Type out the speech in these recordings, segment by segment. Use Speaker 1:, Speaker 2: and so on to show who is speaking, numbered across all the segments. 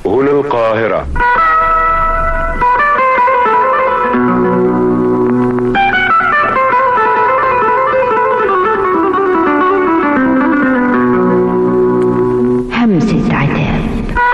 Speaker 1: هنا القاهرة.
Speaker 2: همسة عتاب.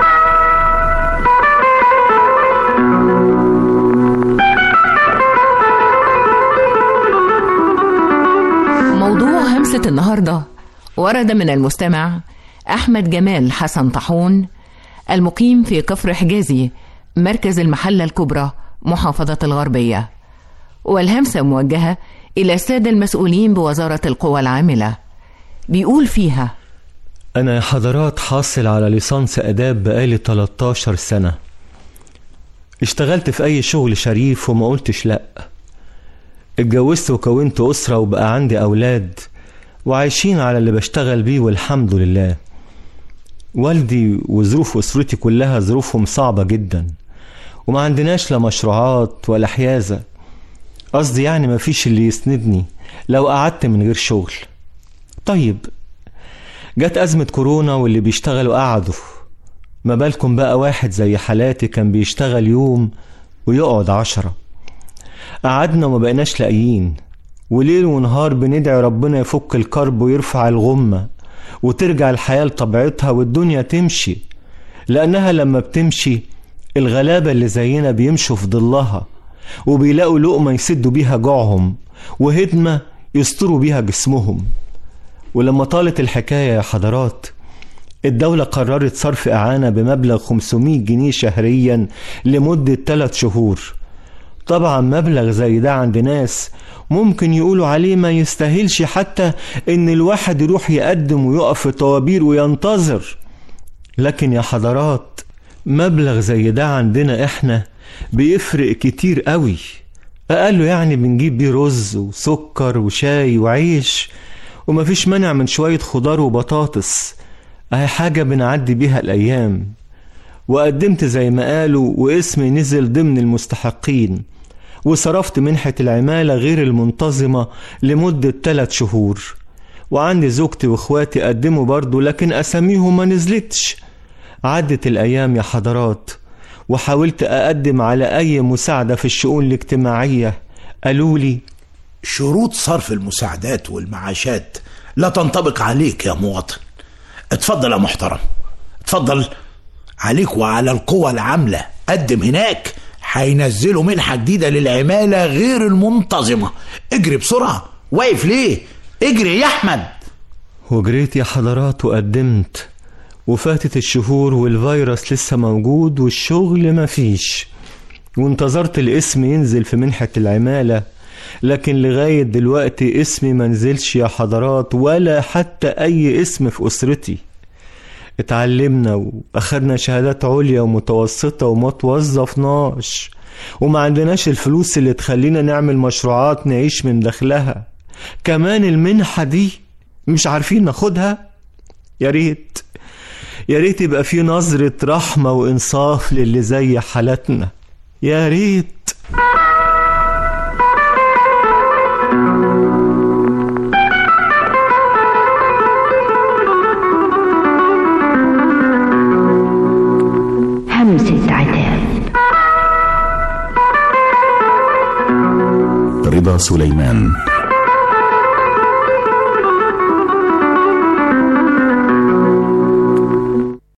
Speaker 3: موضوع همسة النهاردة ورد من المستمع أحمد جمال حسن طاحون، المقيم في كفر حجازي، مركز المحلة الكبرى، محافظة الغربية. والهمسة موجهة إلى السادة المسؤولين بوزارة القوى العاملة. بيقول فيها:
Speaker 4: أنا يا حضرات حاصل على ليسانس آداب بقالي 13 سنة. اشتغلت في أي شغل شريف وما قلتش لأ. اتجوزت وكونت أسرة وبقى عندي أولاد وعايشين على اللي بشتغل بيه والحمد لله. والدي وظروف أسرتي كلها ظروفهم صعبة جدا، وما عندناش لا مشروعات ولا حيازة. قصدي يعني ما فيش اللي يسندني لو قعدت من غير شغل. طيب جت أزمة كورونا واللي بيشتغلوا قعدوا، ما بالكم بقى واحد زي حالاتي كان بيشتغل يوم ويقعد 10. قعدنا وما بقناش لاقيين، وليل ونهار بندعي ربنا يفك الكرب ويرفع الغمة وترجع الحياة لطبيعتها والدنيا تمشي، لأنها لما بتمشي الغلابة اللي زينا بيمشوا في ضلها وبيلاقوا لقمة يسدوا بيها جوعهم وهدمة يستروا بيها جسمهم. ولما طالت الحكاية يا حضرات، الدولة قررت صرف إعانة بمبلغ 500 جنيه شهريا لمدة 3 شهور. طبعا مبلغ زي ده عند ناس ممكن يقولوا عليه ما يستاهلش حتى ان الواحد يروح يقدم ويقف في طوابير وينتظر، لكن يا حضرات مبلغ زي ده عندنا احنا بيفرق كتير قوي. اقله يعني بنجيب بيه رز وسكر وشاي وعيش، ومفيش منع من شوية خضار وبطاطس، اهي حاجة بنعدي بيها الايام. وقدمت زي ما قالوا واسمي نزل ضمن المستحقين، وصرفت منحة العمالة غير المنتظمة لمدة 3 شهور. وعندي زوجتي واخواتي قدموا برضو، لكن اساميهم ما نزلتش. عدت الايام يا حضرات وحاولت اقدم على اي مساعدة في الشؤون الاجتماعية. قالوا لي
Speaker 5: شروط صرف المساعدات والمعاشات لا تنطبق عليك يا مواطن. اتفضل يا محترم، اتفضل عليك وعلى القوى العاملة. قدم هناك، هينزلوا منحة جديدة للعمالة غير المنتظمة. اجري بسرعة، واقف ليه؟ اجري يا احمد.
Speaker 4: وجريت يا حضرات وقدمت، وفاتت الشهور والفيروس لسه موجود والشغل مفيش. وانتظرت الاسم ينزل في منحة العمالة، لكن لغاية دلوقتي اسمي منزلش يا حضرات، ولا حتى اي اسم في اسرتي. اتعلمنا واخدنا شهادات عليا ومتوسطة وما توظفناش، وما عندناش الفلوس اللي تخلينا نعمل مشروعات نعيش من دخلها. كمان المنحة دي مش عارفين ناخدها. يا ريت يبقى في نظرة رحمة وإنصاف للي زي حالتنا، يا ريت.
Speaker 2: همسة عتاب.
Speaker 6: رضا سليمان.